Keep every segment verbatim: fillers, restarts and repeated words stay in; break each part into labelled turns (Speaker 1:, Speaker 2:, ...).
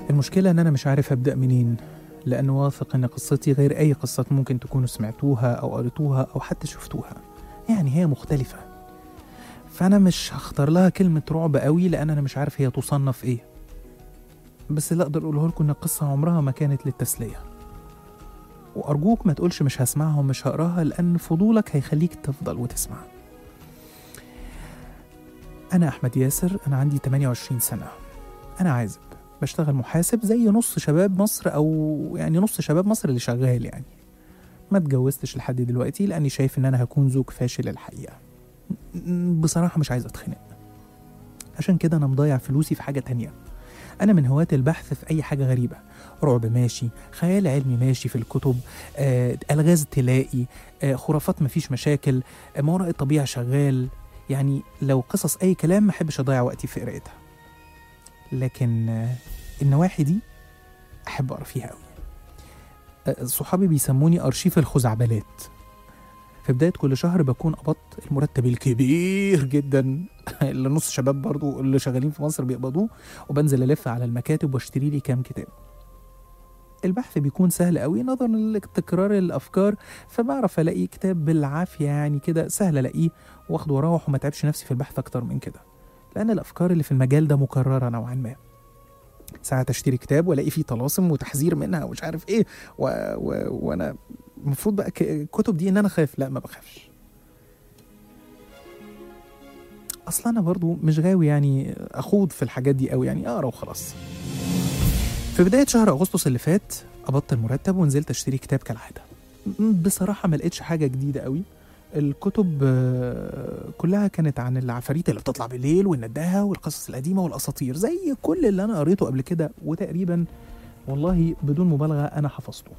Speaker 1: المشكلة ان انا مش عارف ابدأ منين، لان واثق ان قصتي غير اي قصة ممكن تكونوا سمعتوها او قريتوها او حتى شفتوها، يعني هي مختلفة. فانا مش هختار لها كلمة رعب قوي لان انا مش عارف هي تصنف ايه، بس اللي اقدر اقوله لكم ان القصة عمرها ما كانت للتسلية. وارجوك ما تقولش مش هسمعها ومش هقراها، لان فضولك هيخليك تفضل وتسمع. انا احمد ياسر، انا عندي ثمانية وعشرين سنة، انا عازب، بشتغل محاسب زي نص شباب مصر، او يعني نص شباب مصر اللي شغال. يعني ما اتجوزتش لحد دلوقتي لاني شايف ان انا هكون زوج فاشل الحقيقة. بصراحة مش عايز اتخنق، عشان كده انا مضيع فلوسي في حاجة تانية. انا من هواة البحث في اي حاجة غريبة، رعب ماشي، خيال علمي ماشي في الكتب، آه، الغاز تلاقي، آه، خرافات مفيش مشاكل، آه، ما وراء الطبيعة شغال. يعني لو قصص اي كلام ما احبش اضيع وقتي في قراءتها، لكن آه، النواحي دي احب اقرا فيها قوي. آه، صحابي بيسموني ارشيف الخزعبلات. في بداية كل شهر بكون قبضت المرتب الكبير جدا اللي نص شباب برضو اللي شغالين في مصر بيقبضوه، وبنزل ألف على المكاتب واشتري لي كام كتاب. البحث بيكون سهل قوي نظرا لتكرار الأفكار، فبعرف ألاقي كتاب بالعافية، يعني كده سهل ألاقيه واخده وأروح وما تعبش نفسي في البحث أكتر من كده، لأن الأفكار اللي في المجال ده مكررة نوعا ما. ساعات أشتري كتاب وألاقي فيه طلاسم وتحذير منها ومش عارف إيه، و... و... وأنا المفروض بقى ك- الكتب دي ان انا خايف. لا، ما بخافش. اصلا انا برضو مش غاوي يعني اخوض في الحاجات دي قوي، يعني اقرا وخلاص. في بدايه شهر اغسطس اللي فات قبضت المرتب ونزلت اشتري كتاب كالعاده. بصراحه ما لقيتش حاجه جديده قوي. الكتب آه، كلها كانت عن العفاريت اللي بتطلع بالليل والنداهه والقصص القديمه والاساطير، زي كل اللي انا قريته قبل كده، وتقريبا والله بدون مبالغه انا حفظته.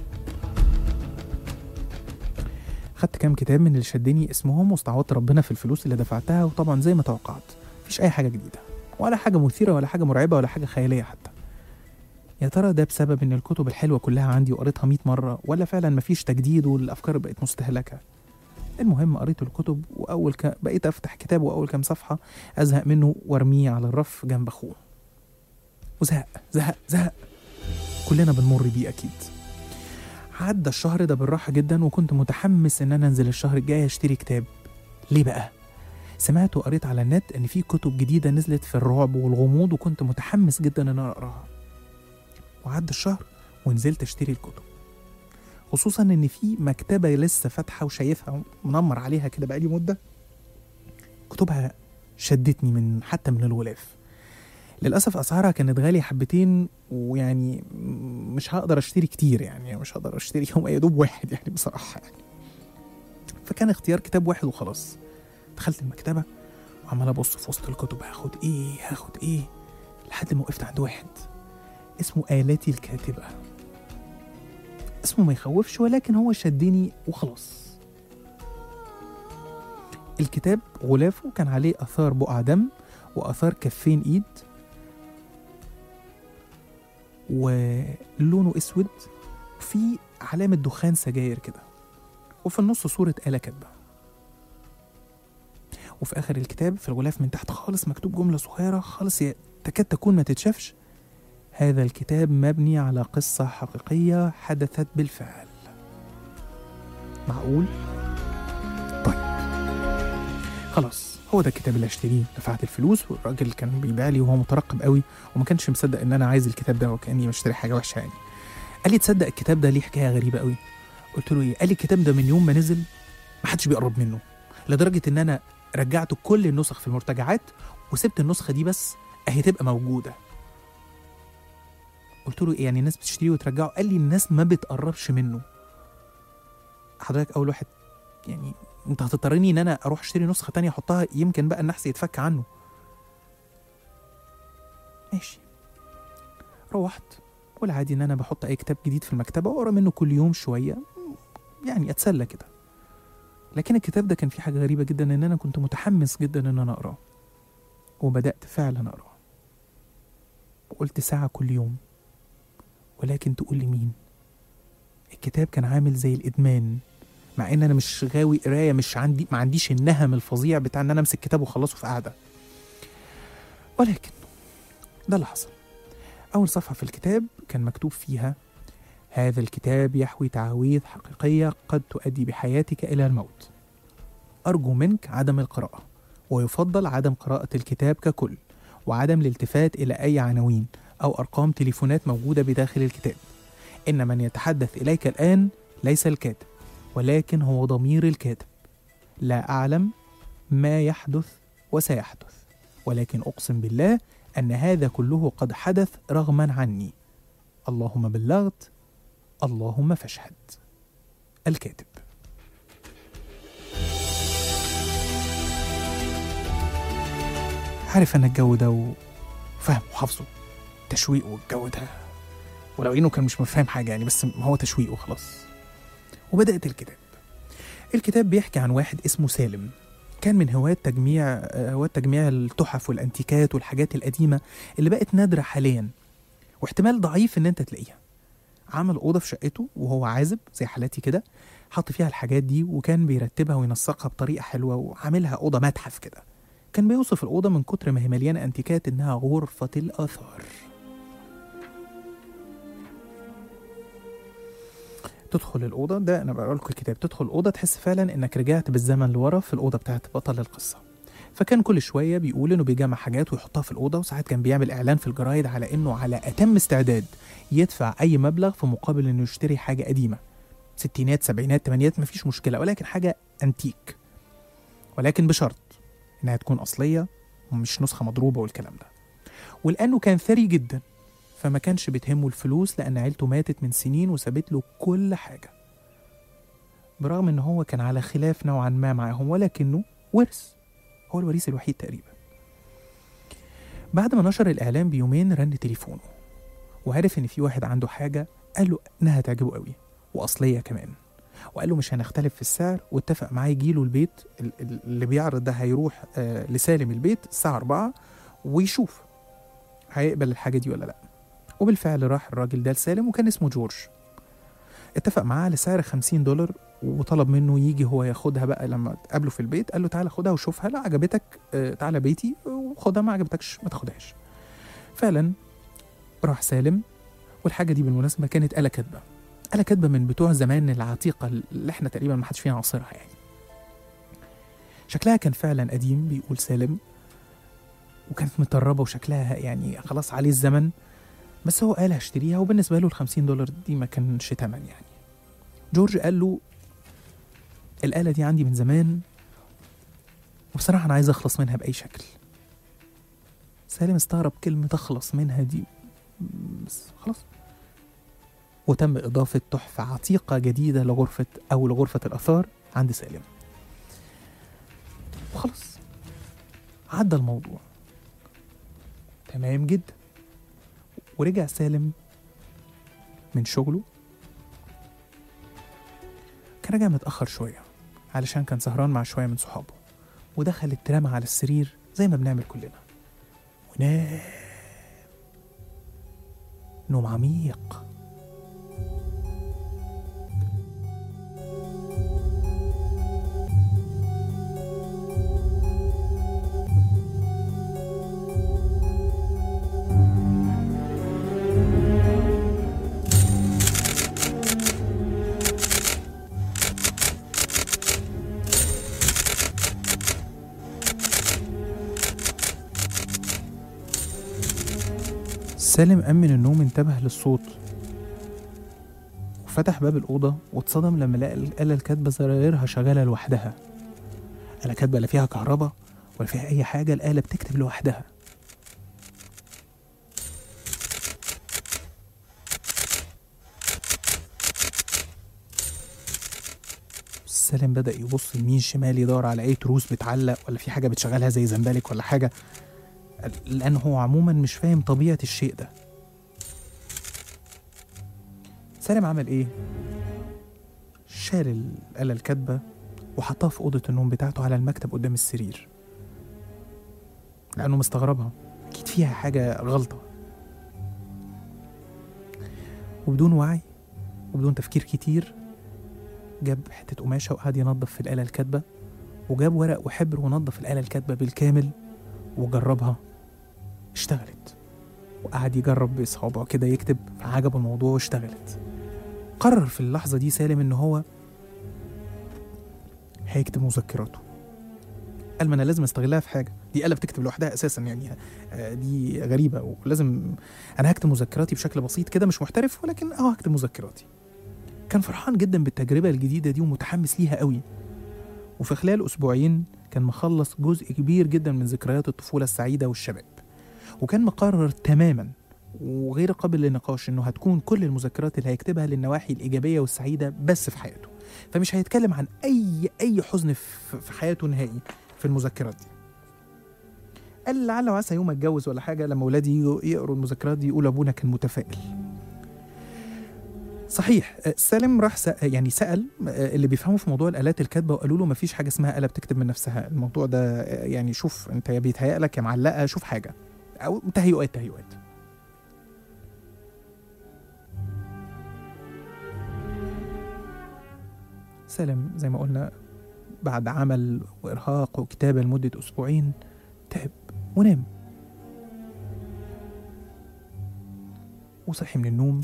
Speaker 1: خدت كام كتاب من اللي شدني اسمهم واستعوضت ربنا في الفلوس اللي دفعتها، وطبعا زي ما توقعت مفيش اي حاجه جديده ولا حاجه مثيره ولا حاجه مرعبه ولا حاجه خياليه حتى. يا ترى ده بسبب ان الكتب الحلوه كلها عندي وقريتها مية مره، ولا فعلا مفيش تجديد والافكار بقت مستهلكه؟ المهم قريت الكتب، واول ك... بقيت افتح كتاب واول كام صفحه ازهق منه وارميه على الرف جنب اخوه. وزهق زهق زهق كلنا بنمر بيه اكيد. عدى الشهر ده بالراحه جدا، وكنت متحمس ان انا انزل الشهر الجاي اشتري كتاب. ليه بقى؟ سمعت وقريت على النت ان في كتب جديده نزلت في الرعب والغموض، وكنت متحمس جدا ان انا اقراها. وعدى الشهر ونزلت اشتري الكتب، خصوصا ان في مكتبه لسه فاتحه وشايفها منمر عليها كده بقالي مده. كتبها شدتني من حتى من الغلاف. للاسف اسعارها كانت غاليه حبتين، ويعني مش هقدر اشتري كتير، يعني مش هقدر اشتري يوم يا دوب واحد يعني بصراحه يعني. فكان اختيار كتاب واحد وخلاص. دخلت المكتبه وعمال ابص في وسط الكتب، هاخد ايه هاخد ايه، لحد ما وقفت عند واحد اسمه آلاتي الكاتبة. اسمه ما يخوفش، ولكن هو شدني وخلاص. الكتاب غلافه كان عليه آثار بقع دم وآثار كفين إيد، ولونه أسود، وفي علامة دخان سجاير كده، وفي النص صورة آلة كاتبة. وفي آخر الكتاب في الغلاف من تحت خالص مكتوب جملة صغيرة خالص تكاد تكون ما تتشافش: هذا الكتاب مبني على قصة حقيقية حدثت بالفعل. معقول؟ طيب خلاص، هو ده الكتاب اللي اشتريه. دفعت الفلوس، والراجل كان بيبيع لي وهو مترقب قوي، وما كانش مصدق ان انا عايز الكتاب ده، وكاني بشتري حاجه وحشه يعني. قال لي تصدق الكتاب ده ليه حكايه غريبه قوي؟ قلت له ايه؟ قال لي الكتاب ده من يوم ما نزل ما حدش بيقرب منه، لدرجه ان انا رجعت كل النسخ في المرتجعات وسبت النسخه دي بس اهي تبقى موجوده. قلت له ايه يعني الناس بتشتريه وترجعه؟ قال لي الناس ما بتقربش منه. حضرتك اول واحد يعني، انت هتضطرني ان انا اروح اشتري نسخه تانية احطها، يمكن بقى النحس يتفك عنه. ماشي. روحت، والعادي ان انا بحط اي كتاب جديد في المكتبه واقرا منه كل يوم شويه، يعني اتسلى كده. لكن الكتاب ده كان فيه حاجه غريبه جدا، ان انا كنت متحمس جدا ان انا اقراه، وبدات فعلا اقراه، وقلت ساعه كل يوم. ولكن تقول لي مين؟ الكتاب كان عامل زي الادمان، مع ان انا مش غاوي قرايه، مش عندي ما عنديش النهم الفظيع بتاع ان انا امسك كتاب وخلصه في قعده، ولكن ده اللي حصل. أول صفحة في الكتاب كان مكتوب فيها: هذا الكتاب يحوي تعاويذ حقيقية قد تؤدي بحياتك إلى الموت. أرجو منك عدم القراءة، ويفضل عدم قراءة الكتاب ككل، وعدم الالتفات إلى أي عناوين أو أرقام تليفونات موجودة بداخل الكتاب. إن من يتحدث إليك الآن ليس الكاتب، ولكن هو ضمير الكاتب. لا أعلم ما يحدث وسيحدث، ولكن أقسم بالله أن هذا كله قد حدث رغما عني. اللهم بلغت، اللهم فاشهد. الكاتب. عارف أن الجو ده وفهم وحافظه تشويق، والجو ده ولو إنه كان مش مفهم حاجة يعني، بس هو تشويق وخلاص. وبدأت الكتاب. الكتاب بيحكي عن واحد اسمه سالم، كان من هواة تجميع هواة تجميع التحف والأنتيكات والحاجات القديمة اللي بقت نادرة حاليا واحتمال ضعيف إن أنت تلاقيها. عمل أوضة في شقته وهو عازب زي حالاتي كده، حط فيها الحاجات دي وكان بيرتبها وينسقها بطريقة حلوة وعاملها أوضة متحف كده. كان بيوصف الأوضة من كتر ما هي مليانة أنتيكات إنها غرفة الآثار. تدخل الأوضة، ده أنا بقرأ لكم الكتاب، تدخل الأوضة تحس فعلا إنك رجعت بالزمن لورا في الأوضة بتاعت بطل القصة. فكان كل شوية بيقول إنه بيجمع حاجات ويحطها في الأوضة، وساعات كان بيعمل إعلان في الجرايد على إنه على أتم استعداد يدفع أي مبلغ في مقابل إنه يشتري حاجة قديمة، ستينات سبعينات تمانينات مفيش مشكلة، ولكن حاجة أنتيك، ولكن بشرط إنها تكون أصلية ومش نسخة مضروبة والكلام ده. ولأنه كان ثري جدا فما كانش بتهمه الفلوس، لأن عيلته ماتت من سنين وسابت له كل حاجة، برغم إن هو كان على خلاف نوعا ما معهم، ولكنه ورث، هو الوريث الوحيد تقريبا. بعد ما نشر الإعلان بيومين رن تليفونه وعرف إن في واحد عنده حاجة قال له إنها تعجبه قوي وأصلية كمان، وقال له مش هنختلف في السعر، واتفق معاه يجيله البيت. اللي بيعرض ده هيروح آه لسالم البيت الساعة أربعة ويشوف هيقبل الحاجة دي ولا لأ. وبالفعل راح الراجل ده لسالم وكان اسمه جورج. اتفق معاه على سعر خمسين دولار وطلب منه يجي هو ياخدها بقى. لما تقابله في البيت قال له تعالى خدها وشوفها، لا عجبتك آه تعالى بيتي وخدها، ما عجبتكش ما تاخدهاش. فعلا راح سالم، والحاجة دي بالمناسبة كانت آلة كاتبة، آلة كاتبة من بتوع زمان العتيقة اللي احنا تقريبا ما حدش فينا عاصرها يعني. شكلها كان فعلا قديم بيقول سالم، وكانت متربة وشكلها يعني خلاص عليه الزمن، بس هو قال هشتريها، وبالنسبة له الخمسين دولار دي ما كانش تمن يعني. جورج قال له الآلة دي عندي من زمان وبصراحة أنا عايز أخلص منها بأي شكل. سالم استغرب كلمة أخلص منها دي، بس خلاص. وتم إضافة تحفة عتيقة جديدة لغرفة أو لغرفة الآثار عند سالم، وخلاص عدى الموضوع تمام جدا. ورجع سالم من شغله، كان راجع متأخر شوية علشان كان سهران مع شوية من صحابه، ودخل اترمى على السرير زي ما بنعمل كلنا ونام نوم عميق. سالم قام من النوم، انتبه للصوت وفتح باب الأوضة، واتصدم لما لقى الآلة الكاتبة زرايرها شغالة لوحدها. آلة كاتبة لا فيها كهرباء ولا فيها أي حاجة، الآلة بتكتب لوحدها. سالم بدأ يبص يمين شمال يدور على أي تروس بتعلق ولا في حاجة بتشغلها زي زنبلك ولا حاجة، لأنه هو عموما مش فاهم طبيعة الشيء ده. سالم عمل إيه؟ شال الآلة الكاتبة وحطها في أوضة النوم بتاعته على المكتب قدام السرير، لأنه مستغربها أكيد فيها حاجة غلطة. وبدون وعي وبدون تفكير كتير جاب حتة قماشة وقعد ينظف في الآلة الكاتبة، وجاب ورق وحبر ونظف الآلة الكاتبة بالكامل وجربها، اشتغلت. وقعد يجرب بإصابع كده يكتب، فعجبه الموضوع واشتغلت. قرر في اللحظة دي سالم إن هو هيكتب مذكراته. قال ما أنا لازم استغلها في حاجة، دي آلة بتكتب لوحدها أساسا يعني، دي غريبة ولازم أنا هكتب مذكراتي بشكل بسيط كده، مش محترف ولكن أه هكتب مذكراتي. كان فرحان جدا بالتجربة الجديدة دي ومتحمس ليها قوي، وفي خلال أسبوعين كان مخلص جزء كبير جدا من ذكريات الطفولة السعيدة والشباب، وكان مقرر تماما وغير قابل للنقاش إنه هتكون كل المذكرات اللي هيكتبها للنواحي الإيجابية والسعيدة بس في حياته، فمش هيتكلم عن أي أي حزن في حياته نهائي في المذكرات دي. قال لعل وعسى يوم اتجوز ولا حاجة لما ولادي يقروا المذكرات دي يقول أبونا كان متفائل. صحيح سالم راح سأل يعني سأل اللي بيفهموا في موضوع الآلات الكاتبة وقالوا له مفيش حاجة اسمها آلة بتكتب من نفسها، الموضوع ده يعني شوف انت يا بيتهيأ لك يا معلقة، شوف حاجة أو تهيؤات تهيؤات. سالم زي ما قلنا بعد عمل وإرهاق وكتابة لمدة أسبوعين تعب ونام، وصحي من النوم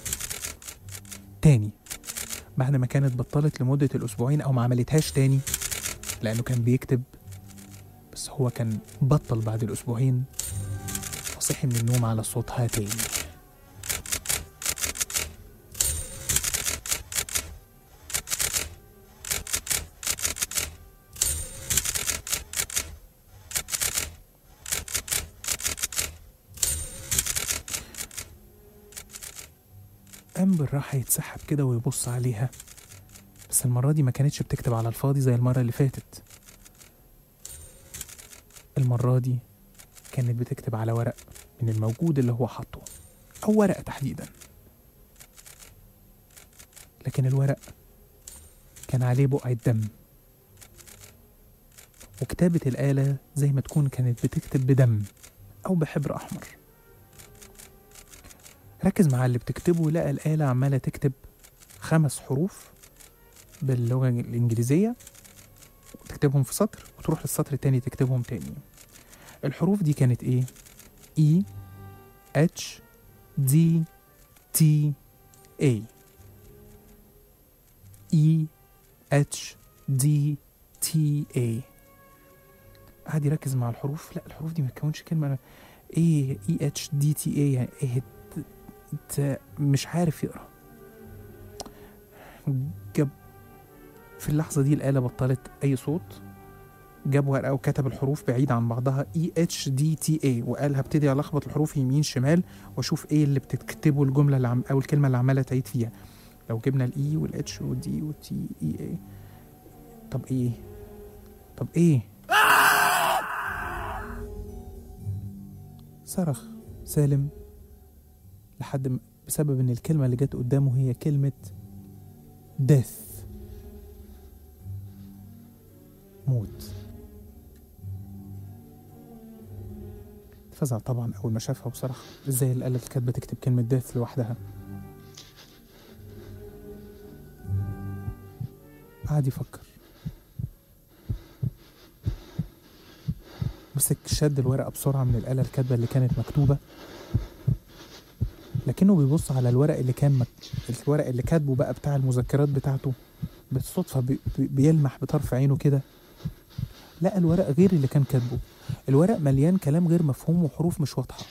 Speaker 1: تاني بعد ما كانت بطلت لمدة الأسبوعين أو ما عملتهاش تاني لأنه كان بيكتب، بس هو كان بطل بعد الأسبوعين وصحي من النوم على صوتها تاني. قام بالراحة يتسحب كده ويبص عليها، بس المرة دي ما كانتش بتكتب على الفاضي زي المرة اللي فاتت، المرة دي كانت بتكتب على ورق من الموجود اللي هو حاطه، أو ورقة تحديدا، لكن الورق كان عليه بقعة دم، وكتابة الآلة زي ما تكون كانت بتكتب بدم أو بحبر أحمر. ركز مع اللي بتكتبه، لقى الآلة عمالة تكتب خمس حروف باللغة الإنجليزية وتكتبهم في سطر وتروح للسطر التاني تكتبهم تاني. الحروف دي كانت إيه؟ E H D T A E H D T A. قاعد يركز مع الحروف، لا الحروف دي ما تكونش كلمة، ايه E H D T A يعني ايه؟ مش عارف يقرأ. جاب في اللحظة دي الآلة بطلت أي صوت، جاب ورقة وكتب الحروف بعيد عن بعضها E H D T A وقال هبتدي ألخبط الحروف يمين شمال وأشوف إيه اللي بتكتبه الجملة اللي عم أو الكلمة اللي عمالة تعيد فيها. لو جبنا ال E وال H وال D وال T E A، طب إيه؟ طب إيه؟ صرخ سالم لحد بسبب إن الكلمة اللي جت قدامه هي كلمة death، موت. فزع طبعا أول ما شافها وصرخ إزاي الآلة اللي كانت بتكتب كلمة death لوحدها. قعد يفكر، مسك شد الورقة بسرعة من الآلة الكاتبة اللي كانت مكتوبة، لكنه بيبص على الورق اللي كان مك... الورق اللي كاتبه بقى بتاع المذكرات بتاعته بالصدفة، بي... بيلمح بطرف عينه كده، لقى الورق غير اللي كان كاتبه. الورق مليان كلام غير مفهوم وحروف مش واضحة.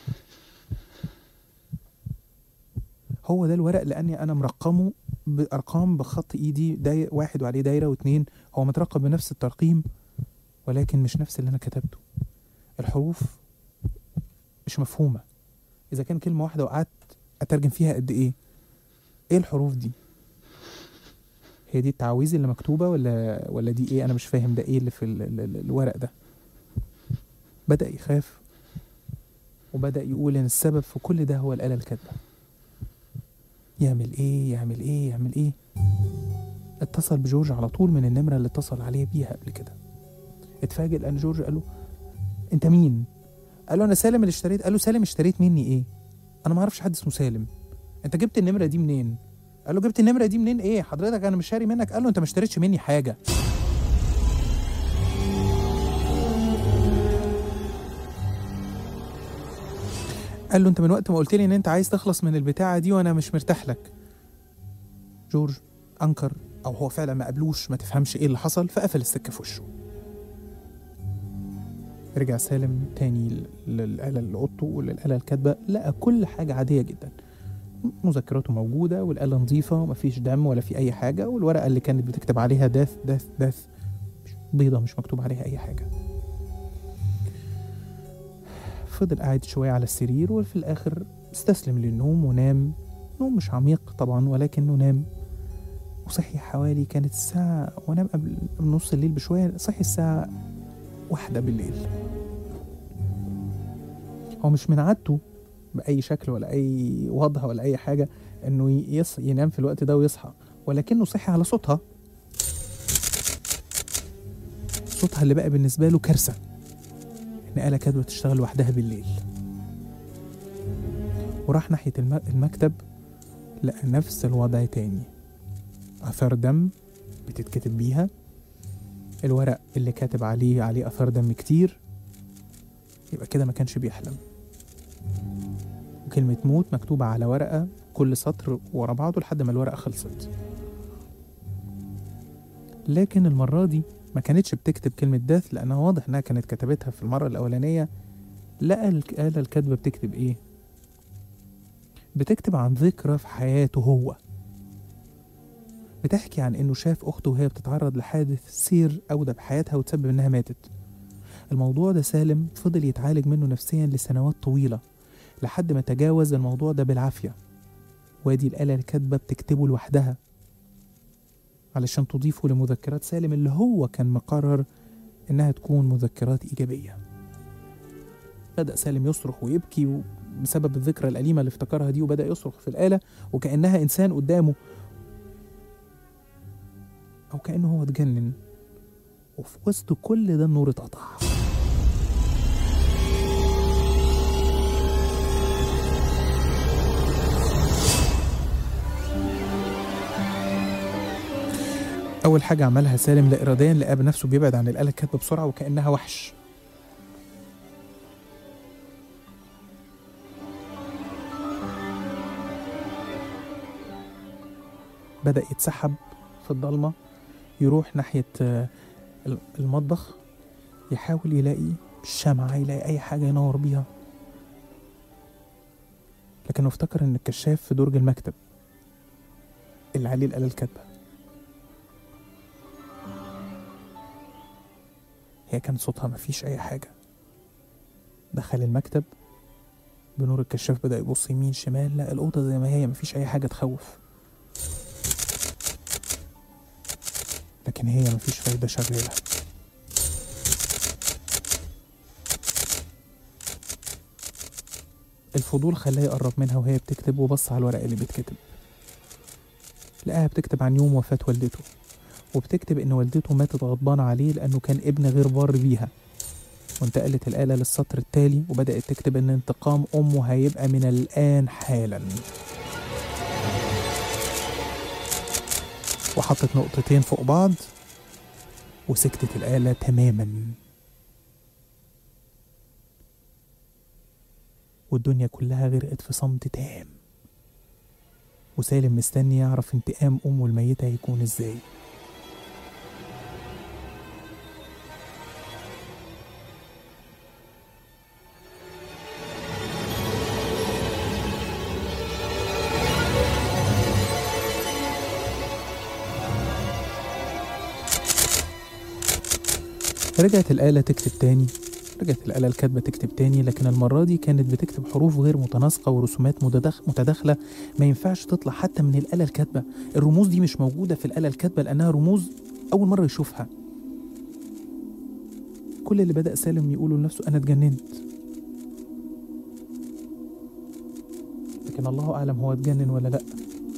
Speaker 1: هو ده الورق لأني أنا مرقمه بأرقام بخط إيدي، داي... واحد وعليه دايرة واتنين، هو مترقم بنفس الترقيم ولكن مش نفس اللي أنا كتبته. الحروف مش مفهومة، إذا كان كلمة واحدة وقعدت أترجم فيها قد إيه؟ إيه الحروف دي؟ هي دي التعويذ اللي مكتوبة ولا ولا دي إيه؟ أنا مش فاهم ده إيه اللي في ال ال ال الورق ده. بدأ يخاف وبدأ يقول إن السبب في كل ده هو الآلة الكاتبة. يعمل إيه؟ يعمل إيه؟ يعمل إيه؟ اتصل بجورج على طول من النمرة اللي اتصل عليه بيها قبل كده. اتفاجئ لأن جورج قال له أنت مين؟ قال له أنا سالم اللي اشتريت. قال له سالم اشتريت مني إيه؟ أنا ما أعرفش حد اسمه سالم. أنت جبت النمرة دي منين؟ قال له جبت النمرة دي منين إيه؟ حضرتك أنا مش شاري منك. قال له أنت ما اشتريتش مني حاجة. قال له انت من وقت ما قلت لي ان انت عايز تخلص من البتاعه دي وانا مش مرتاح لك. جورج انكر، او هو فعلا ما قابلوش، ما تفهمش ايه اللي حصل، فقفل السكه في وشه. رجع سالم تاني للآلة اللي اوضته وللآلة الكاتبه، لقى كل حاجه عاديه جدا، مذكراته موجوده والآلة نظيفه ومفيش دم ولا في اي حاجه، والورقه اللي كانت بتكتب عليها داث داث داث بيضه مش مكتوب عليها اي حاجه. فضل قاعد شويه على السرير، وفي الاخر استسلم للنوم ونام. نوم مش عميق طبعا ولكنه نام، وصحي حوالي كانت الساعة، ونام قبل نص الليل بشوية، صحي الساعة واحدة بالليل. هو مش من عادته بأي شكل ولا أي وضع ولا أي حاجة إنه يص... ينام في الوقت ده ويصحى، ولكنه صحي على صوتها. صوتها اللي بقى بالنسبة له كارثة، إن آلة كاتبة تشتغل لوحدها بالليل. وراح ناحية الم... المكتب، لقى نفس الوضع تاني، أثار دم بتتكتب بيها، الورق اللي كاتب عليه عليه أثار دم كتير، يبقى كده ما كانش بيحلم. وكلمة موت مكتوبة على ورقة كل سطر ورا بعضه لحد ما الورقة خلصت. لكن المرة دي ما كانتش بتكتب كلمة داث، لأنها واضح إنها كانت كتبتها في المرة الأولانية. لقى الآلة الكاتبة بتكتب إيه؟ بتكتب عن ذكرى في حياته هو، بتحكي عن إنه شاف أخته وهي بتتعرض لحادث سير أودى بحياتها وتسبب إنها ماتت. الموضوع ده سالم فضل يتعالج منه نفسيا لسنوات طويلة، لحد ما تجاوز الموضوع ده بالعافية. وادي الآلة الكاتبة بتكتبه لوحدها علشان تضيفه لمذكرات سالم اللي هو كان مقرر إنها تكون مذكرات إيجابية. بدأ سالم يصرخ ويبكي بسبب الذكرى الأليمة اللي افتكرها دي، وبدأ يصرخ في الآلة وكأنها إنسان قدامه، أو كأنه هو اتجنن. وفي وسط كل ده النور اتقطع. أول حاجة عملها سالم لا إراديا، لقى بنفسه بيبعد عن الآلة الكاتبة بسرعة وكأنها وحش. بدأ يتسحب في الضلمة، يروح ناحية المطبخ، يحاول يلاقي الشمعة، يلاقي أي حاجة ينور بيها، لكنه افتكر إن الكشاف في درج المكتب اللي عليه الآلة الكاتبة. هي كان صوتها مفيش أي حاجة. دخل المكتب بنور الكشاف، بدأ يبص يمين شمال، لقى الأوضة زي ما هي، مفيش أي حاجة تخوف، لكن هي مفيش فايدة شغالة. الفضول خلاه يقرب منها وهي بتكتب، وبص على الورق اللي بتكتب، لقاها بتكتب عن يوم وفاة والدته، وبتكتب إن والدته ماتت غضبانة عليه لأنه كان ابن غير بار بيها. وانتقلت الآلة للسطر التالي وبدأت تكتب إن انتقام أمه هيبقى من الآن حالا، وحطت نقطتين فوق بعض وسكتت الآلة تماما، والدنيا كلها غرقت في صمت تام. وسالم مستني يعرف انتقام أمه الميتة هيكون ازاي. رجعت الآلة تكتب تاني، رجعت الآلة الكاتبة تكتب تاني، لكن المرة دي كانت بتكتب حروف غير متناسقة ورسومات متداخلة ما ينفعش تطلع حتى من الآلة الكاتبة. الرموز دي مش موجودة في الآلة الكاتبة لأنها رموز أول مرة يشوفها. كل اللي بدأ سالم يقوله لنفسه أنا اتجننت، لكن الله أعلم هو اتجنن ولا لأ.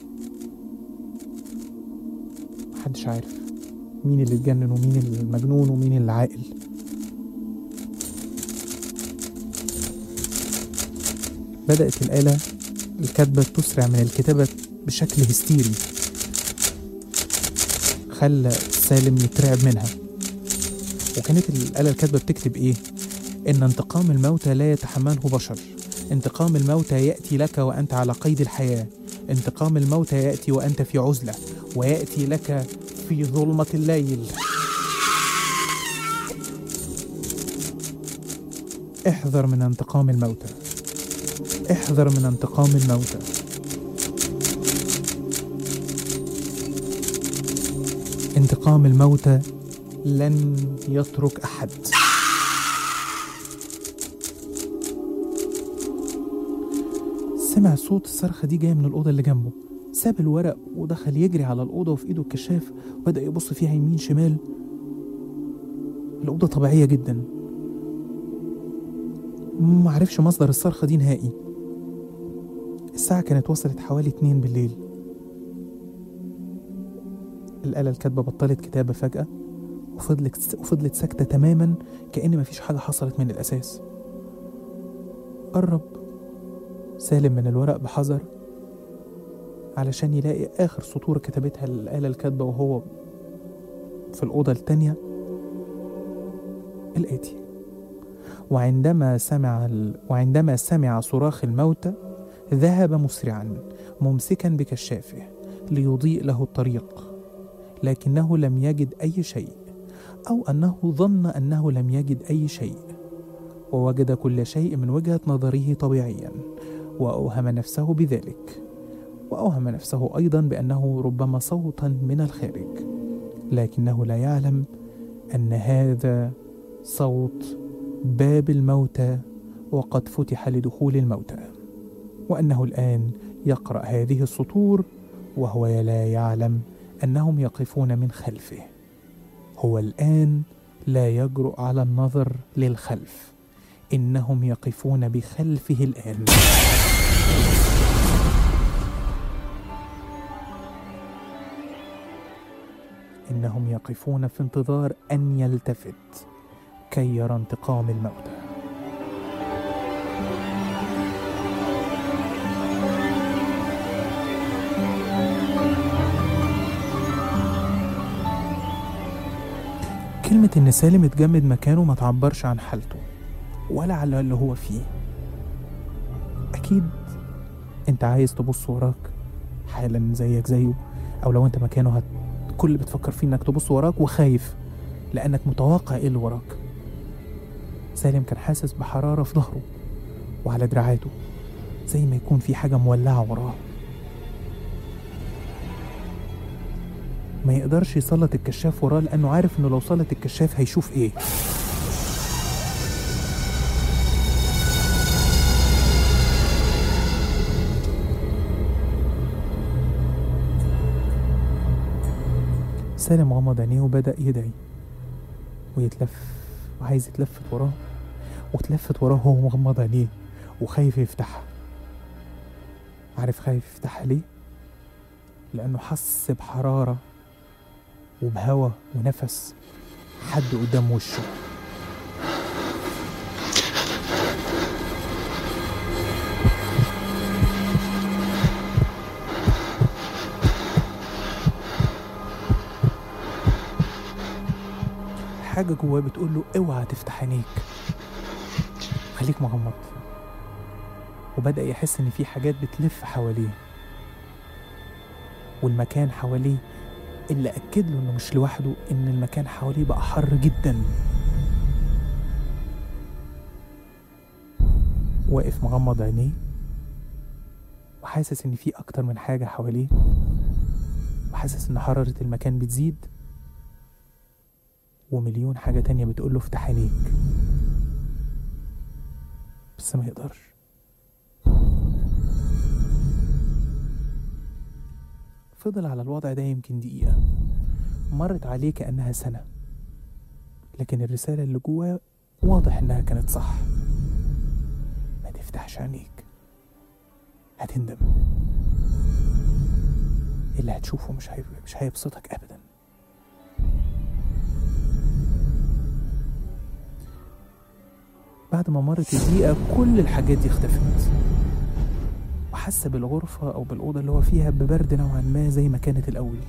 Speaker 1: محدش عارف مين اللي اتجنن ومين المجنون ومين اللي عاقل. بدأت الآلة الكاتبة تسرع من الكتابة بشكل هستيري خلى سالم يترعب منها. وكانت الآلة الكاتبة بتكتب إيه؟ إن انتقام الموتى لا يتحمله بشر، انتقام الموتى يأتي لك وأنت على قيد الحياة. انتقام الموتى يأتي وأنت في عزلة، ويأتي لك في ظلمة الليل. احذر من انتقام الموتى، احذر من انتقام الموتى. انتقام الموتى لن يترك أحد. سمع صوت الصرخة دي جاية من الأوضة اللي جنبه، ساب الورق ودخل يجري على الأوضة وفي إيده الكشاف وبدأ يبص فيها يمين شمال. الأوضة طبيعية جدا، معرفش مصدر الصرخة دي نهائي. الساعة كانت وصلت حوالي اتنين بالليل. الآلة الكاتبة بطلت كتابة فجأة وفضلت, وفضلت ساكتة تماما كأن مفيش حاجة حصلت من الأساس. قرب سالم من الورق بحذر علشان يلاقي آخر سطور كتبتها الآلة الكاتبة وهو في الأوضة التانية الآتي: وعندما سمع ال... وعندما سمع صراخ الموتى ذهب مسرعا ممسكا بكشافه ليضيء له الطريق، لكنه لم يجد أي شيء، أو أنه ظن أنه لم يجد أي شيء، ووجد كل شيء من وجهة نظره طبيعيا، وأوهم نفسه بذلك، وأوهم نفسه أيضا بأنه ربما صوتا من الخارج، لكنه لا يعلم أن هذا صوت باب الموتى وقد فتح لدخول الموتى، وأنه الآن يقرأ هذه السطور وهو لا يعلم أنهم يقفون من خلفه. هو الآن لا يجرؤ على النظر للخلف، إنهم يقفون بخلفه الآن. إنهم يقفون في انتظار أن يلتفت كي يرى انتقام الموتى. كلمة إن سالم اتجمد مكانه ما تعبرش عن حالته ولا على اللي هو فيه. أكيد أنت عايز تبص وراك حالا زيك زيه، أو لو أنت مكانه هت كل اللي بتفكر فيه إنك تبص وراك وخايف لأنك متوقع إيه اللي وراك. سالم كان حاسس بحرارة في ظهره وعلى دراعاته، زي ما يكون في حاجة مولعة وراه. ما يقدرش يسلط الكشاف وراه لأنه عارف إنه لو سلط الكشاف هيشوف إيه. سالم غمض عينيه وبدأ يدعي ويتلف وعايز يتلفت وراه، وتلفت وراه وهو مغمض عينيه وخايف يفتحها. عارف خايف يفتحها ليه؟ لأنه حس بحرارة وبهوا ونفس حد قدام وشه. حاجة جواه بتقول له اوعى تفتح عينيك، خليك مغمض. وبدأ يحس ان في حاجات بتلف حواليه، والمكان حواليه اللي أكد له انه مش لوحده، ان المكان حواليه بقى حر جدا. واقف مغمض عينيه وحاسس ان في اكتر من حاجة حواليه، وحاسس ان حرارة المكان بتزيد، ومليون حاجة تانية بتقوله افتح عينيك، بس ما يقدرش. فضل على الوضع ده يمكن دقيقة، مرت عليه كأنها سنة، لكن الرسالة اللي جواه واضح انها كانت صح. ما تفتحش عينيك، هتندم. اللي هتشوفه مش هي... مش هيبسطك ابدا. بعد ما مرت الدقيقة كل الحاجات دي اختفت، وحس بالغرفة أو بالأوضة اللي هو فيها ببرد نوعا ما زي ما كانت الأول.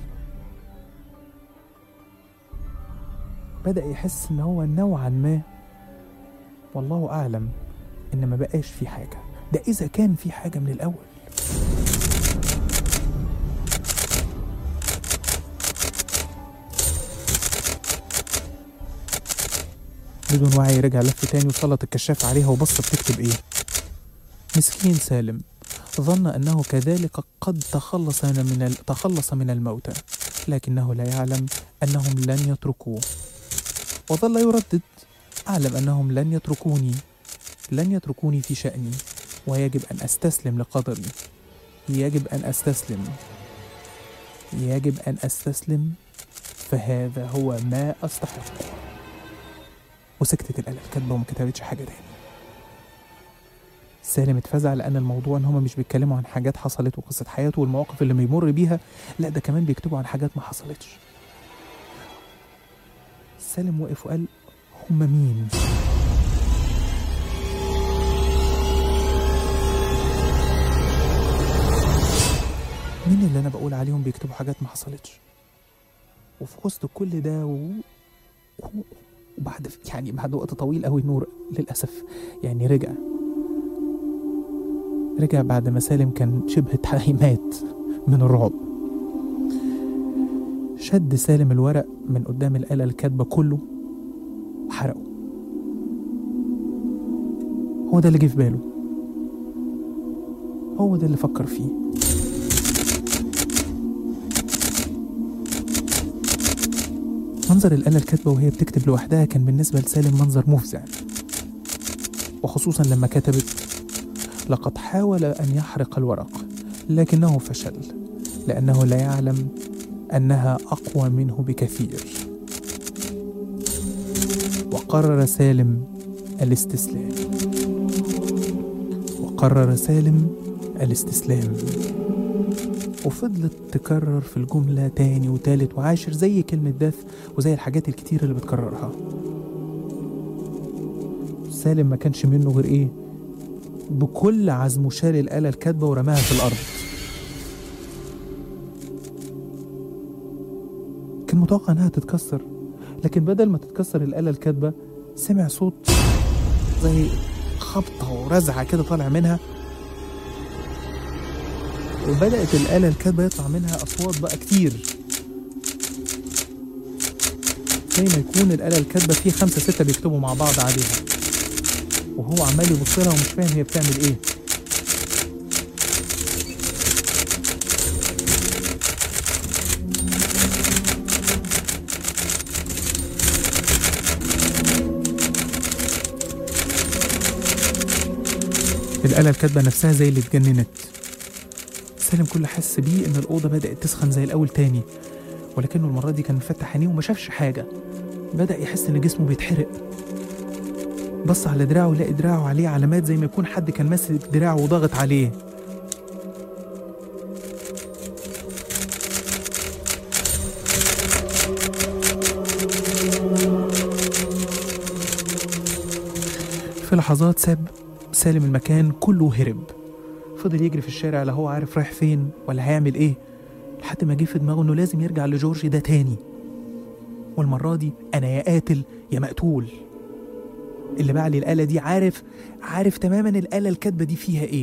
Speaker 1: بدأ يحس إن هو نوعا ما، والله أعلم، إن ما بقاش في حاجة، ده إذا كان في حاجة من الأول. بدون وعي رجع لف تاني وسلط الكشاف عليها وبص بتكتب ايه. مسكين سالم ظن أنه كذلك قد تخلص من ال... تخلص من الموتى، لكنه لا يعلم أنهم لن يتركوه، وظل يردد: أعلم أنهم لن يتركوني، لن يتركوني في شأني، ويجب أن أستسلم لقدري، يجب أن أستسلم، يجب أن أستسلم، فهذا هو ما أستحق. وسكتت الآلة الكاتبة وما كتبتش حاجة تاني. سالم اتفزع لأن الموضوع إن هما مش بيتكلموا عن حاجات حصلت وقصة حياته والمواقف اللي بيمر بيها، لا ده كمان بيكتبوا عن حاجات ما حصلتش. سالم وقف وقال: هما مين؟ مين اللي أنا بقول عليهم بيكتبوا حاجات ما حصلتش؟ وفي وسط كل ده و... وبعد يعني بعد وقت طويل قوي نور للأسف يعني رجع رجع بعد ما سالم كان شبه مات من الرعب. شد سالم الورق من قدام الآلة الكاتبة كله وحرقه. هو ده اللي جه في باله، هو ده اللي فكر فيه. منظر الآلة الكاتبة وهي بتكتب لوحدها كان بالنسبة لسالم منظر مفزع، وخصوصا لما كتبت: لقد حاول أن يحرق الورق لكنه فشل لأنه لا يعلم أنها أقوى منه بكثير. وقرر سالم الاستسلام، وقرر سالم الاستسلام وفضلت تكرر في الجملة تاني وتالت وعاشر زي كلمة دث وزي الحاجات الكتير اللي بتكررها. سالم ما كانش منه غير ايه؟ بكل عزمه شال الآلة الكاتبة ورماها في الأرض. كان متوقع انها تتكسر، لكن بدل ما تتكسر الآلة الكاتبة سمع صوت زي خبطة ورزعة كده طالع منها، وبدأت الآلة الكاتبة يطلع منها أصوات بقى كتير، زي ما يكون الآلة الكاتبة فيه خمسة ستة بيكتبوا مع بعض عليها، وهو عمال يبص لها ومش فاهم هي بتعمل ايه. الآلة الكاتبة نفسها زي اللي اتجننت. سالم كل حس بيه ان الأوضة بدأت تسخن زي الأول تاني، ولكنه المرة دي كان مفتح عينيه وما شافش حاجة. بدأ يحس ان جسمه بيتحرق. بص على دراعه لقى دراعه عليه علامات زي ما يكون حد كان ماسك دراعه وضغط عليه. في لحظات ساب سالم المكان كله وهرب. فضل يجري في الشارع لا هو عارف رايح فين ولا هيعمل ايه، لحد ما جه في دماغه انه لازم يرجع لجورج ده تاني، والمرة دي انا يا قاتل يا مقتول. اللي باع لي الآلة دي عارف عارف تماما الآلة الكاتبة دي فيها ايه.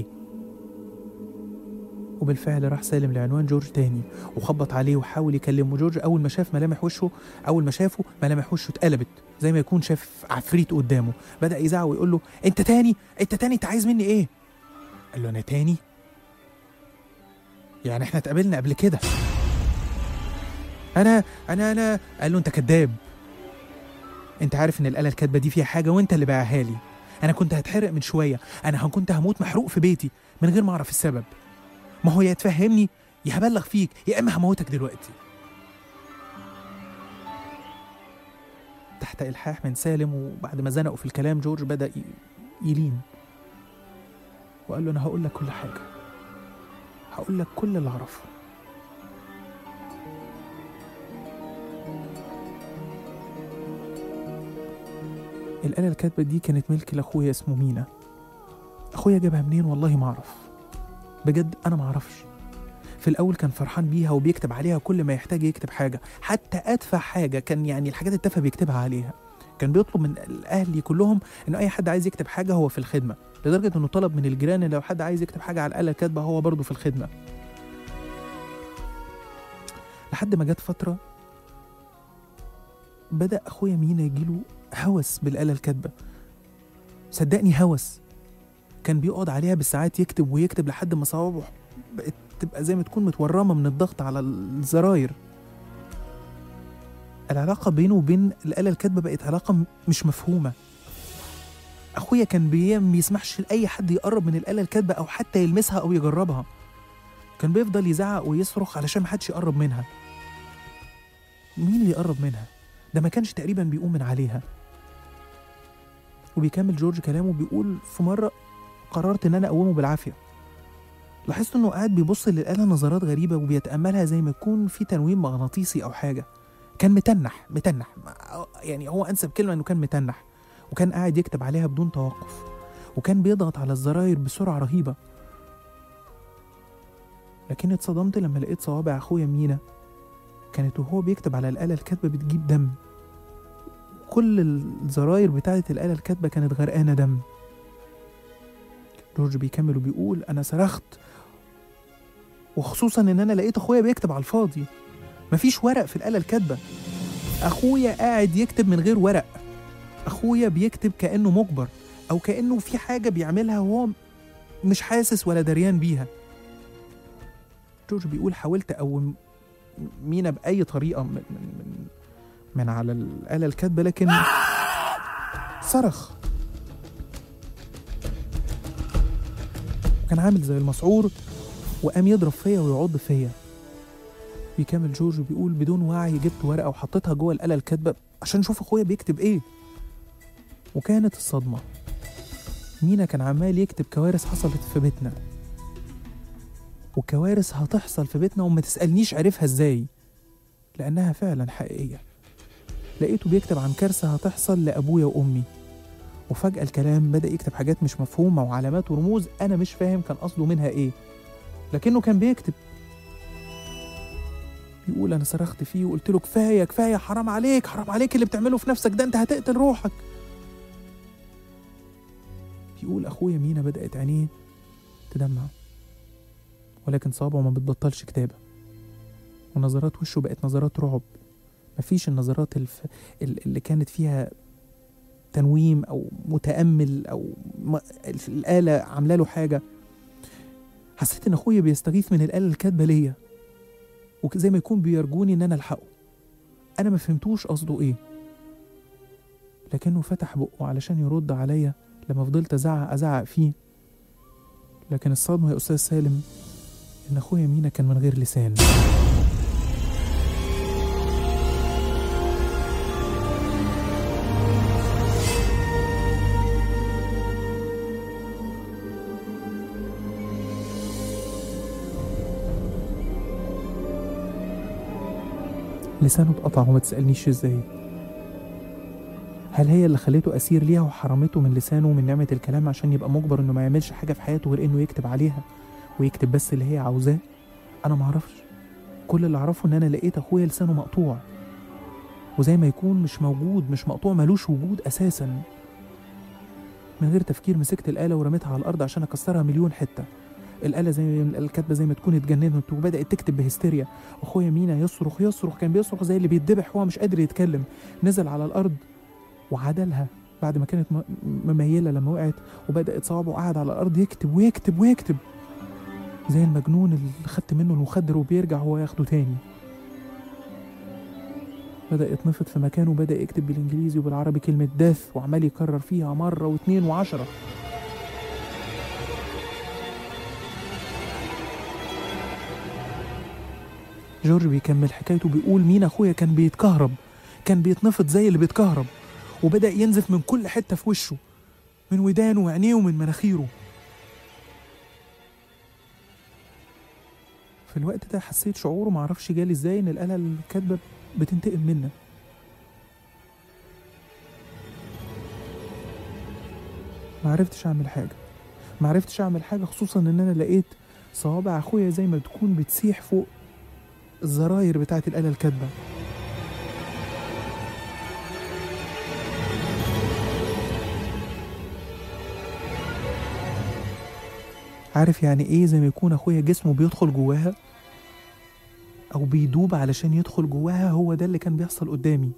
Speaker 1: وبالفعل راح سالم لعنوان جورج تاني وخبط عليه وحاول يكلمه. جورج اول ما شاف ملامح وشه اول ما شافه ملامح وشه اتقلبت زي ما يكون شاف عفريت قدامه. بدأ يزعق ويقول له: انت تاني انت تاني انت عايز مني ايه؟ قال له: انا تاني؟ يعني احنا اتقابلنا قبل كده. انا انا انا قال له: انت كذاب، انت عارف ان الآلة الكاتبة دي فيها حاجة وانت اللي باعها لي. انا كنت هتحرق من شوية، انا كنت هموت محروق في بيتي من غير ما اعرف السبب. ما هو يا تفهمني يا هبلغ فيك يا اما هموتك دلوقتي. تحت إلحاح من سالم وبعد ما زنقوا في الكلام جورج بدأ يلين وقال له: انا هقول لك كل حاجة، هقول لك كل اللي اعرفه. الآلة الكاتبة دي كانت ملك لأخويا اسمه مينا. أخويا جابها منين والله ما أعرف، بجد أنا ما أعرفش. في الأول كان فرحان بيها وبيكتب عليها كل ما يحتاج يكتب حاجة، حتى أتفه حاجة كان يعني الحاجات التافهة بيكتبها عليها. كان بيطلب من الاهل كلهم ان اي حد عايز يكتب حاجه هو في الخدمه، لدرجه انه طلب من الجيران ان لو حد عايز يكتب حاجه على الاله الكاتبه هو برضه في الخدمه. لحد ما جت فتره بدا اخويا مينا يجيله هوس بالاله الكاتبه، صدقني هوس. كان بيقعد عليها بالساعات يكتب ويكتب لحد ما صوابعه بقت تبقى زي ما تكون متورمه من الضغط على الزراير. العلاقه بينه وبين الاله الكاتبه بقت علاقه مش مفهومه. اخويا كان بيم بيسمحش لاي حد يقرب من الاله الكاتبه او حتى يلمسها او يجربها. كان بيفضل يزعق ويصرخ علشان محدش يقرب منها. مين اللي يقرب منها؟ ده ما كانش تقريبا بيقوم من عليها. وبيكمل جورج كلامه بيقول في مرة قررت ان انا اقومه بالعافية. لاحظت انه قاعد بيبص للآلة نظرات غريبة وبيتأملها زي ما يكون في تنويم مغناطيسي او حاجة. كان متنح متنح يعني هو انسب كلمة انه كان متنح، وكان قاعد يكتب عليها بدون توقف، وكان بيضغط على الزراير بسرعة رهيبة. لكن اتصدمت لما لقيت صوابع اخويا مينا كانت وهو بيكتب على الآلة الكاتبة بتجيب دم. كل الزراير بتاعة الآلة الكاتبة كانت غرقانة دم. جورج بيكمل وبيقول أنا صرخت، وخصوصا إن أنا لقيت أخويا بيكتب على الفاضي، مفيش ورق في الآلة الكاتبة. أخويا قاعد يكتب من غير ورق. أخويا بيكتب كأنه مجبر، أو كأنه في حاجة بيعملها وهو مش حاسس ولا دريان بيها. جورج بيقول حاولت أقوم مينا بأي طريقة من, من, من, من على الآلة الكاتبة، لكن صرخ وكان عامل زي المسعور وقام يضرب فيا ويعض فيا. بيكمل جورج بيقول بدون وعي جبت ورقة وحطيتها جوه الآلة الكاتبة عشان اشوف اخويا بيكتب ايه. وكانت الصدمة، مينا كان عمال يكتب كوارث حصلت في بيتنا، وكوارث هتحصل في بيتنا وما تسألنيش عرفها ازاي، لأنها فعلا حقيقية. لقيته بيكتب عن كارثة هتحصل لأبويا وأمي، وفجأة الكلام بدأ يكتب حاجات مش مفهومة وعلامات ورموز أنا مش فاهم كان قصده منها إيه، لكنه كان بيكتب. بيقول أنا صرخت فيه وقلت له كفاية كفاية، حرام عليك حرام عليك اللي بتعمله في نفسك ده، أنت هتقتل روحك. بيقول أخويا مينا بدأت عينيه تدمع، ولكن صابعه ما بتبطلش كتابة، ونظرات وشه بقت نظرات رعب. مفيش النظرات الف... اللي كانت فيها تنويم أو متأمل أو م... الآلة عاملة له حاجة. حسيت إن أخويا بيستغيث من الآلة الكاتبة ليا، وزي ما يكون بيرجوني إن أنا ألحقه. أنا ما فهمتوش قصده إيه، لكنه فتح بقه علشان يرد عليا لما فضلت أزعق أزعق فيه. لكن الصدمة يا أستاذ سالم إن أخويا مينا كان من غير لسان. لسانه اتقطع وما تسألنيش ازاي. هل هي اللي خليته أسير ليها وحرمته من لسانه ومن نعمة الكلام عشان يبقى مجبر إنه ما يعملش حاجة في حياته غير إنه يكتب عليها ويكتب بس اللي هي عاوزاه؟ أنا معرفش. كل اللي أعرفه إن أنا لقيت أخويا لسانه مقطوع، وزي ما يكون مش موجود، مش مقطوع، ملوش وجود أساسا. من غير تفكير مسكت الآلة ورميتها على الأرض عشان أكسرها مليون حتة. الآلة زي الكاتبة زي ما تكون اتجننت وبدأت تكتب بهستيريا. أخويا مينا يصرخ يصرخ، كان بيصرخ زي اللي بيتذبح وهو مش قادر يتكلم. نزل على الأرض وعدلها بعد ما كانت مميلة لما وقعت، وبدأت صوابعه قاعد على الأرض يكتب ويكتب ويكتب زي المجنون اللي خدت منه المخدر وبيرجع هو ياخده تاني. بدأ يتنفض في مكانه وبدأ يكتب بالإنجليزي وبالعربي كلمة داث، وعمال يكرر فيها مرة واثنين وعشرة. جورج بيكمل حكايته بيقول مينا أخويا كان بيتكهرب، كان بيتنفض زي اللي بيتكهرب، وبدأ ينزف من كل حتة في وشه، من ودانه وعينيه ومن مناخيره. في الوقت ده حسيت شعور معرفش جالي ازاي ان الآلة الكاتبة بتنتقم منا. معرفتش اعمل حاجة معرفتش اعمل حاجة خصوصا ان انا لقيت صوابع اخويا زي ما بتكون بتسيح فوق الزراير بتاعت الآلة الكاتبة. عارف يعني ايه؟ زي ما يكون اخويا جسمه بيدخل جواها او بيدوب علشان يدخل جواها. هو ده اللي كان بيحصل قدامي.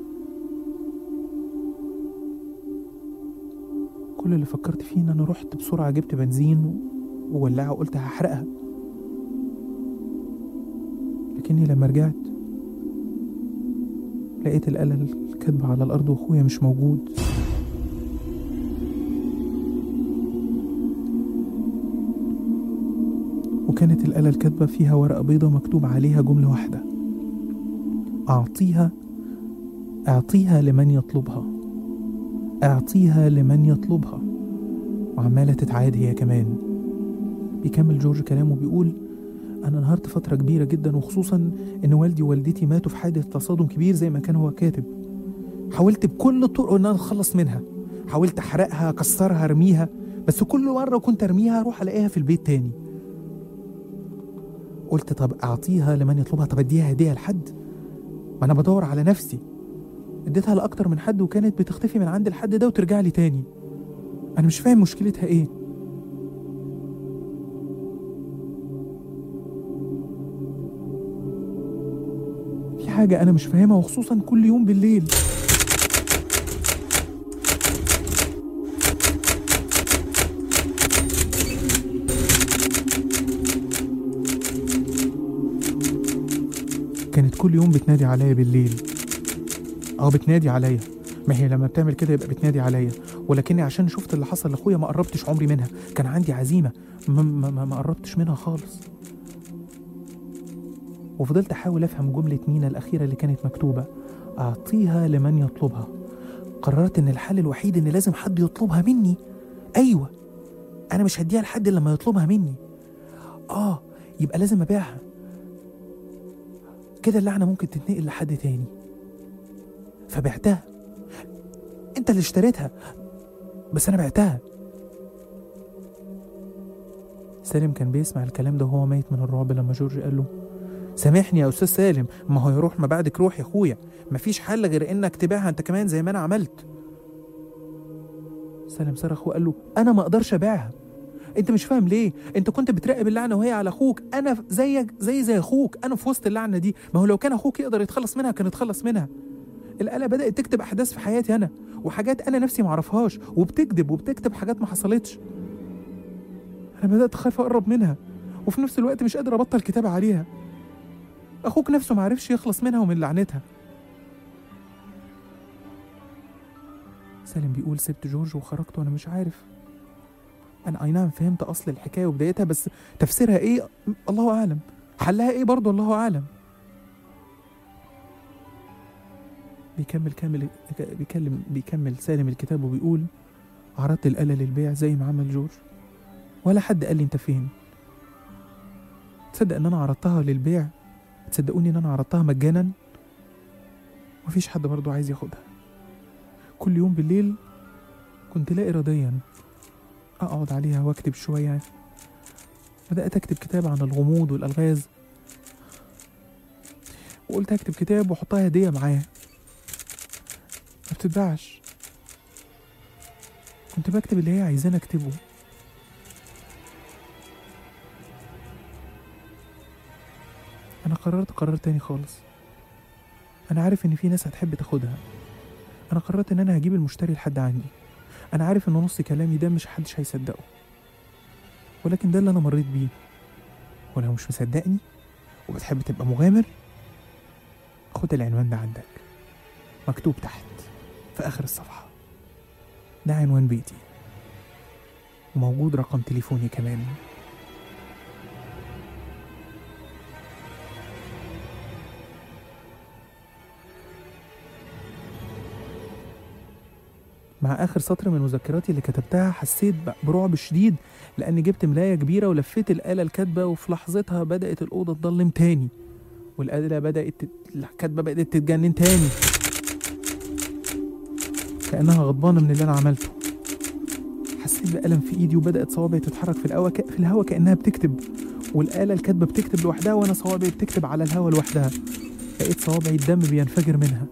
Speaker 1: كل اللي فكرت فيه ان انا رحت بسرعة جبت بنزين وولعها وقلت هحرقها، لكني لما رجعت لقيت الآلة الكاتبة على الأرض وأخويا مش موجود. وكانت الآلة الكاتبة فيها ورقة بيضة مكتوب عليها جملة واحدة: أعطيها أعطيها لمن يطلبها، أعطيها لمن يطلبها. وعمالة تتعاد هي كمان. بيكمل جورج كلامه بيقول: أنا انهارت فترة كبيرة جدا، وخصوصا إن والدي ووالدتي ماتوا في حادث تصادم كبير زي ما كان هو كاتب. حاولت بكل الطرق إن أنا أتخلص منها، حاولت أحرقها، أكسرها، أرميها، بس كل مرة كنت أرميها أروح ألاقيها في البيت تاني. قلت طب أعطيها لمن يطلبها، طب أديها هدية لحد، ما أنا بدور على نفسي. اديتها لأكتر من حد وكانت بتختفي من عند الحد ده وترجع لي تاني. أنا مش فاهم مشكلتها إيه. في حاجة أنا مش فاهمها، وخصوصا كل يوم بالليل. كانت كل يوم بتنادي عليا بالليل. اه بتنادي عليا، ما هي لما بتعمل كده يبقى بتنادي عليا، ولكني عشان شفت اللي حصل لاخويا ما قربتش عمري منها. كان عندي عزيمة ما, ما, ما قربتش منها خالص. وفضلت احاول افهم جملة مينا الاخيرة اللي كانت مكتوبة: اعطيها لمن يطلبها. قررت ان الحل الوحيد ان لازم حد يطلبها مني. ايوه، انا مش هديها لحد لما يطلبها مني. اه يبقى لازم ابيعها، كده اللعنة ممكن تتنقل لحد تاني. فبعتها. انت اللي اشتريتها، بس انا بعتها. سالم كان بيسمع الكلام ده وهو ميت من الرعب لما جورج قال له: سامحني يا استاذ سالم، ما هو يروح ما بعدك روح يا اخويا، مفيش حل غير انك تبيعها انت كمان زي ما انا عملت. سالم صرخ وقال له: انا ما اقدرش ابيعها. انت مش فاهم ليه؟ انت كنت بتراقب اللعنه وهي على اخوك، انا زيك زي زي اخوك، انا في وسط اللعنه دي. ما هو لو كان اخوك يقدر يتخلص منها كان يتخلص منها. الآلة بدأت تكتب أحداث في حياتي أنا، وحاجات أنا نفسي معرفهاش، وبتكذب وبتكتب حاجات ما حصلتش. أنا بدأت أخاف أقرب منها، وفي نفس الوقت مش قادر أبطل كتابة عليها. أخوك نفسه معرفش يخلص منها ومن لعنتها. سالم بيقول: سبت جورج وخرجت وأنا مش عارف. أنا أي نعم فهمت أصل الحكاية وبدايتها، بس تفسيرها إيه الله أعلم، حلها إيه برضه الله أعلم. بيكمل كامل بيكلم بيكمل سالم الكتاب وبيقول: عرضت الآلة للبيع زي ما عمل جورج، ولا حد قال لي انت فين. تصدق ان انا عرضتها للبيع؟ تصدقوني ان انا عرضتها مجانا؟ مفيش حد برضو عايز ياخدها. كل يوم بالليل كنت لا إراديا اقعد عليها واكتب شوية. بدأت اكتب كتاب عن الغموض والألغاز، وقلت اكتب كتاب واحطها هدية معاه. ما بتتباعش. كنت بكتب اللي هي عايزاني اكتبه. انا قررت قرار تاني خالص. انا عارف ان في ناس هتحب تاخدها. انا قررت ان انا هجيب المشتري لحد عندي. انا عارف ان نص كلامي ده مش حدش هيصدقه، ولكن ده اللي انا مريت بيه. ولو مش مصدقني وبتحب تبقى مغامر، خد العنوان ده عندك مكتوب تحت في آخر الصفحة. ده عنوان بيتي، وموجود رقم تليفوني كمان. مع آخر سطر من مذكراتي اللي كتبتها حسيت برعب شديد، لأني جبت ملاية كبيرة ولفيت الآلة الكاتبة، وفي لحظتها بدأت الأوضة تضلم تاني، والآلة بدأت تت... الكاتبة بدأت تتجنن تاني، كأنها غضبانة من اللي أنا عملته. حسيت بألم في إيدي، وبدأت صوابعي تتحرك في الهواء ك... في الهواء كأنها بتكتب، والآلة الكاتبة بتكتب لوحدها وأنا صوابعي بتكتب على الهواء لوحدها. لقيت صوابعي الدم بينفجر منها،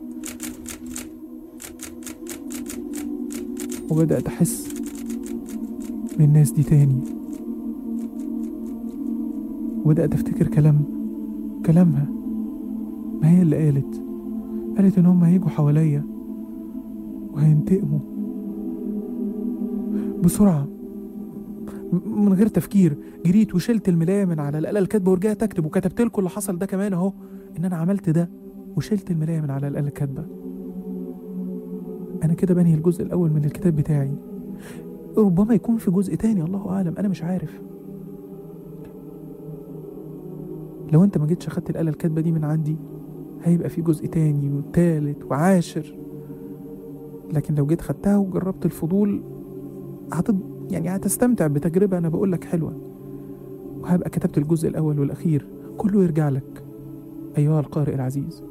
Speaker 1: وبدأت أحس بالناس دي تاني. وبدأت أفتكر كلام كلامها. ما هي اللي قالت قالت إن هم هيجوا حواليا وهينتقموا. بسرعة من غير تفكير جريت وشلت الملاية من على الآلة الكاتبة ورجعت أكتب، وكتبت لكم اللي حصل ده كمان أهو، إن أنا عملت ده وشلت الملاية من على الآلة الكاتبة. أنا كده بنهي الجزء الأول من الكتاب بتاعي. ربما يكون في جزء تاني، الله أعلم، أنا مش عارف. لو أنت ما جيتش أخدت الآلة الكاتبة دي من عندي هيبقى في جزء تاني وتالت وعاشر، لكن لو جيت خدتها وجربت الفضول هتض... يعني هتستمتع بتجربة أنا بقولك حلوة، وهبقى كتبت الجزء الأول والأخير كله يرجع لك أيها القارئ العزيز.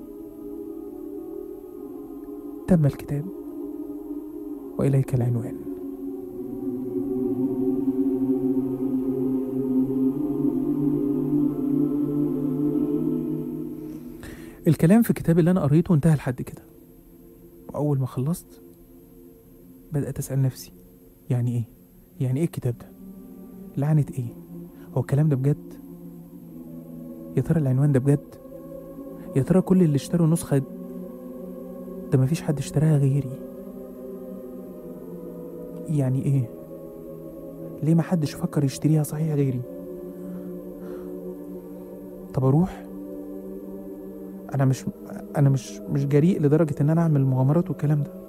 Speaker 1: تم الكتاب وإليك العنوان. الكلام في الكتاب اللي أنا قريته انتهى لحد كده، وأول ما خلصت بدأت أسأل نفسي يعني إيه؟ يعني إيه الكتاب ده؟ لعنة إيه؟ هو الكلام ده بجد؟ يا ترى العنوان ده بجد؟ يا ترى كل اللي اشتروا نسخة ده مفيش حد اشتراها غيري؟ يعني إيه؟ ليه ما حدش فكر يشتريها صحيح غيري؟ طب أروح؟ أنا مش أنا مش مش جريء لدرجة إن أنا أعمل مغامرات والكلام ده.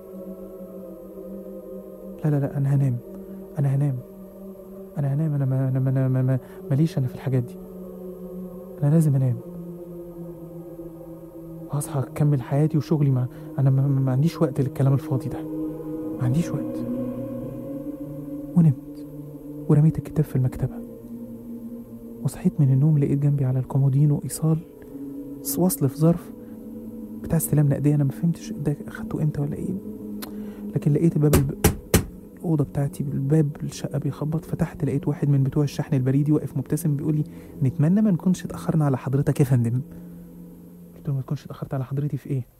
Speaker 1: لا لا لا أنا هنام أنا هنام أنا هنام أنا ما أنا ما أنا ما ما ماليش أنا في الحاجات دي. أنا لازم أنام وهصحى أكمل حياتي وشغلي. ما أنا ما, ما عنديش وقت للكلام الفاضي ده، ما عنديش وقت. ونمت ورميت الكتاب في المكتبة، وصحيت من النوم لقيت جنبي على الكومودينو إيصال وصل في ظرف بتاع استلام نقدية. أنا ما فهمتش ده أخدته إمتى ولا إيه، لكن لقيت باب الب... الأوضة بتاعتي بالباب الشقة بيخبط. فتحت لقيت واحد من بتوع الشحن البريدي واقف مبتسم بيقول لي نتمنى ما نكونش اتأخرنا على حضرتك يا فندم. قلت له ما تكونش اتأخرت على حضرتي في إيه؟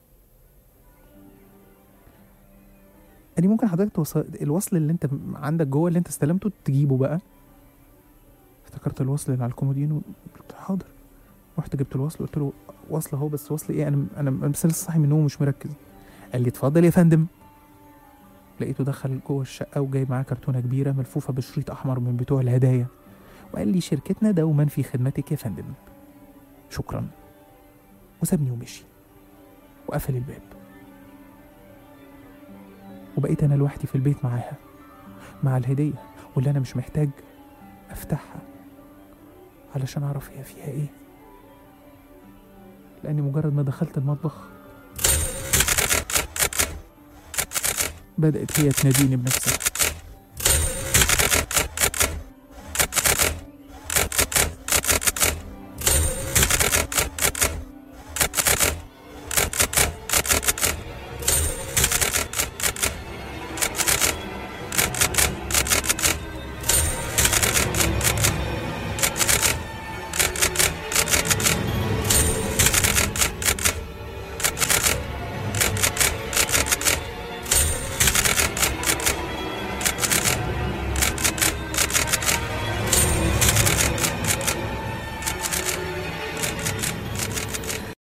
Speaker 1: قال لي ممكن حضرتك توصل الوصل اللي أنت عندك جوه اللي أنت استلمته تجيبه بقى. افتكرت الوصل اللي على الكومودينو، قلت حاضر. رحت جبت الوصل قلت له وصل اهو، بس وصل ايه؟ انا انا بس لسه صاحي من النوم ومش مركز. قال لي اتفضل يا فندم. لقيته دخل جوه الشقه وجاي معاه كرتونه كبيره ملفوفه بشريط احمر من بتوع الهدايا، وقال لي شركتنا دوما في خدمتك يا فندم، شكرا. وسابني ومشي وقفل الباب، وبقيت انا لوحدي في البيت معاها مع الهديه واللي انا مش محتاج افتحها علشان اعرف هي فيها ايه، لاني مجرد ما دخلت المطبخ بدأت هي تناديني بنفسها.